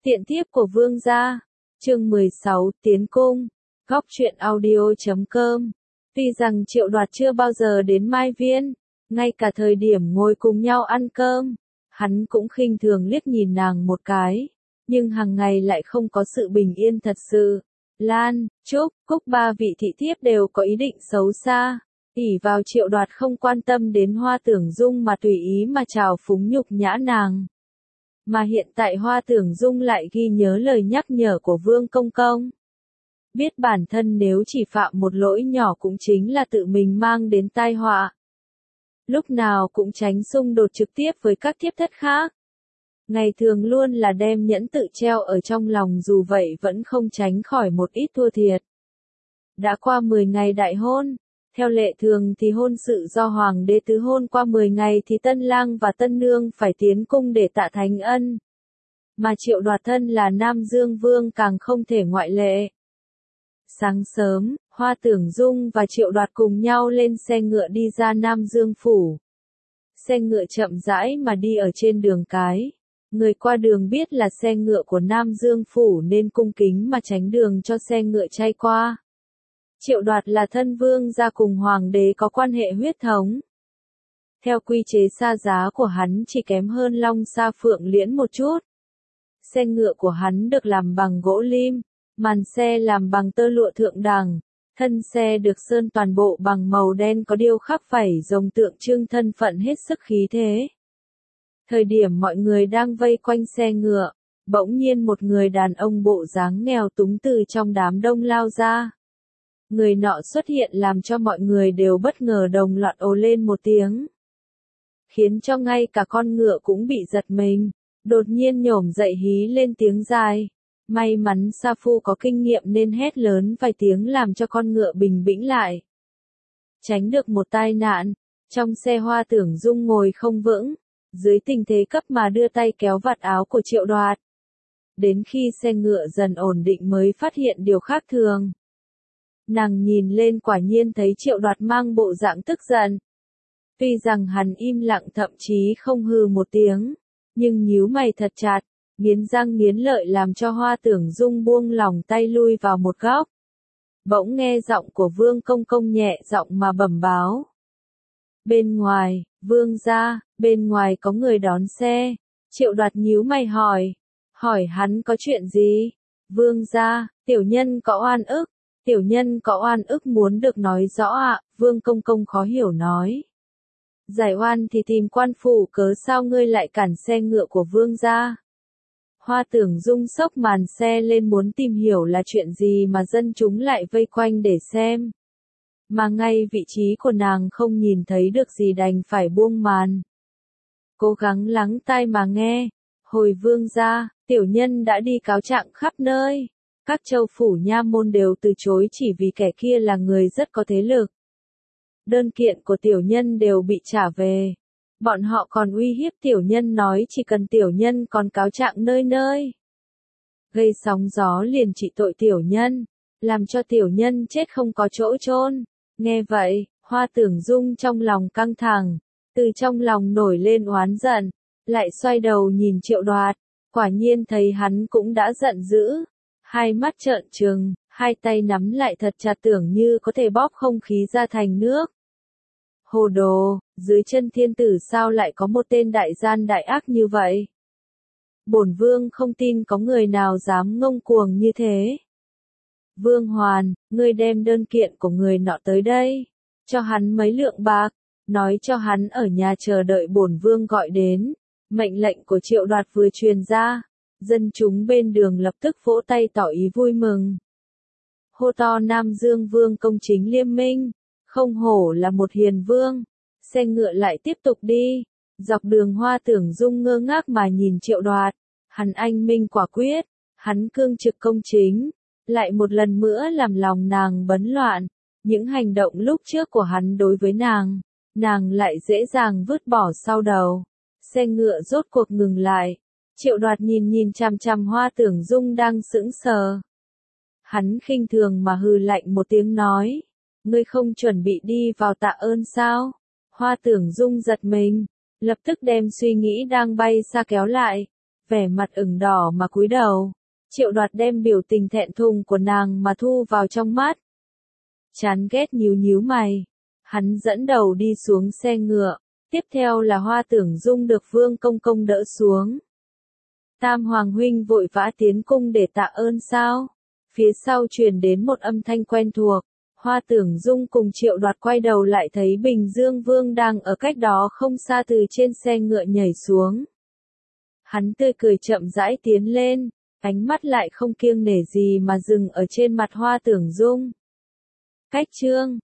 Tiện thiếp của vương gia. Chương 16, Tiến cung. Góc truyện audio.com. Tuy rằng Triệu Đoạt chưa bao giờ đến Mai Viên, ngay cả thời điểm ngồi cùng nhau ăn cơm, hắn cũng khinh thường liếc nhìn nàng một cái, nhưng hàng ngày lại không có sự bình yên thật sự. Lan, Trúc, Cúc ba vị thị thiếp đều có ý định xấu xa, ỷ vào Triệu Đoạt không quan tâm đến Hoa Tưởng Dung mà tùy ý mà trào phúng nhục nhã nàng. Mà hiện tại Hoa Tưởng Dung lại ghi nhớ lời nhắc nhở của Vương Công Công. Biết bản thân nếu chỉ phạm một lỗi nhỏ cũng chính là tự mình mang đến tai họa. Lúc nào cũng tránh xung đột trực tiếp với các thiếp thất khác. Ngày thường luôn là đem nhẫn tự treo ở trong lòng, dù vậy vẫn không tránh khỏi một ít thua thiệt. Đã qua 10 ngày đại hôn, theo lệ thường thì hôn sự do hoàng đế tứ hôn qua 10 ngày thì tân lang và tân nương phải tiến cung để tạ thánh ân. Mà Triệu Đoạt thân là Nam Dương Vương càng không thể ngoại lệ. Sáng sớm, Hoa Tưởng Dung và Triệu Đoạt cùng nhau lên xe ngựa đi ra Nam Dương Phủ. Xe ngựa chậm rãi mà đi ở trên đường cái. Người qua đường biết là xe ngựa của Nam Dương Phủ nên cung kính mà tránh đường cho xe ngựa chay qua. Triệu Đoạt là thân vương gia cùng hoàng đế có quan hệ huyết thống. Theo quy chế xa giá của hắn chỉ kém hơn Long Sa Phượng Liễn một chút. Xe ngựa của hắn được làm bằng gỗ lim, màn xe làm bằng tơ lụa thượng đẳng, thân xe được sơn toàn bộ bằng màu đen có điêu khắc vảy rồng tượng trưng thân phận hết sức khí thế. Thời điểm mọi người đang vây quanh xe ngựa, bỗng nhiên một người đàn ông bộ dáng nghèo túng từ trong đám đông lao ra. Người nọ xuất hiện làm cho mọi người đều bất ngờ đồng loạt ồ lên một tiếng. Khiến cho ngay cả con ngựa cũng bị giật mình, đột nhiên nhổm dậy hí lên tiếng dài. May mắn Sa Phu có kinh nghiệm nên hét lớn vài tiếng làm cho con ngựa bình tĩnh lại. Tránh được một tai nạn, trong xe Hoa Tưởng Dung ngồi không vững, dưới tình thế cấp mà đưa tay kéo vạt áo của Triệu Đoạt. Đến khi xe ngựa dần ổn định mới phát hiện điều khác thường. Nàng nhìn lên quả nhiên thấy Triệu Đoạt mang bộ dạng tức giận. Tuy rằng hắn im lặng thậm chí không hừ một tiếng, nhưng nhíu mày thật chặt, nghiến răng nghiến lợi làm cho Hoa Tưởng Dung buông lỏng tay lui vào một góc. Bỗng nghe giọng của Vương Công Công nhẹ giọng mà bẩm báo. Bên ngoài, Vương gia, bên ngoài có người đón xe. Triệu Đoạt nhíu mày hỏi hắn có chuyện gì? Vương gia, tiểu nhân có oan ức. Tiểu nhân có oan ức muốn được nói rõ ạ, Vương Công Công khó hiểu nói. Giải oan thì tìm quan phủ, cớ sao ngươi lại cản xe ngựa của vương gia? Hoa Tưởng Dung xốc màn xe lên muốn tìm hiểu là chuyện gì mà dân chúng lại vây quanh để xem. Mà ngay vị trí của nàng không nhìn thấy được gì đành phải buông màn. Cố gắng lắng tai mà nghe. Hồi vương gia, tiểu nhân đã đi cáo trạng khắp nơi. Các châu phủ nha môn đều từ chối chỉ vì kẻ kia là người rất có thế lực. Đơn kiện của tiểu nhân đều bị trả về. Bọn họ còn uy hiếp tiểu nhân nói chỉ cần tiểu nhân còn cáo trạng nơi nơi. Gây sóng gió liền trị tội tiểu nhân, làm cho tiểu nhân chết không có chỗ chôn. Nghe vậy, Hoa Tưởng Dung trong lòng căng thẳng, từ trong lòng nổi lên oán giận, lại xoay đầu nhìn Triệu Đoạt, quả nhiên thấy hắn cũng đã giận dữ. Hai mắt trợn trừng, hai tay nắm lại thật chặt tưởng như có thể bóp không khí ra thành nước. Hồ đồ, dưới chân thiên tử sao lại có một tên đại gian đại ác như vậy? Bổn vương không tin có người nào dám ngông cuồng như thế. Vương Hoàn, ngươi đem đơn kiện của người nọ tới đây, cho hắn mấy lượng bạc, nói cho hắn ở nhà chờ đợi bổn vương gọi đến. Mệnh lệnh của Triệu Đoạt vừa truyền ra. Dân chúng bên đường lập tức vỗ tay tỏ ý vui mừng. Hô to Nam Dương Vương công chính liêm minh, không hổ là một hiền vương. Xe ngựa lại tiếp tục đi, dọc đường Hoa Tưởng Dung ngơ ngác mà nhìn Triệu Đoạt. Hắn anh minh quả quyết, hắn cương trực công chính, lại một lần nữa làm lòng nàng bấn loạn. Những hành động lúc trước của hắn đối với nàng lại dễ dàng vứt bỏ sau đầu. Xe ngựa rốt cuộc ngừng lại. Triệu Đoạt nhìn chằm chằm Hoa Tưởng Dung đang sững sờ. Hắn khinh thường mà hừ lạnh một tiếng nói. Ngươi không chuẩn bị đi vào tạ ơn sao? Hoa Tưởng Dung giật mình, lập tức đem suy nghĩ đang bay xa kéo lại. vẻ mặt ửng đỏ mà cúi đầu. Triệu Đoạt đem biểu tình thẹn thùng của nàng mà thu vào trong mắt. Chán ghét nhíu nhíu mày. Hắn dẫn đầu đi xuống xe ngựa. Tiếp theo là Hoa Tưởng Dung được Vương Công Công đỡ xuống. Tam Hoàng huynh vội vã tiến cung để tạ ơn sao? Phía sau truyền đến một âm thanh quen thuộc. Hoa Tưởng Dung cùng Triệu Đoạt quay đầu lại thấy Bình Dương Vương đang ở cách đó không xa từ trên xe ngựa nhảy xuống. Hắn tươi cười chậm rãi tiến lên, ánh mắt lại không kiêng nể gì mà dừng ở trên mặt Hoa Tưởng Dung. Cách chương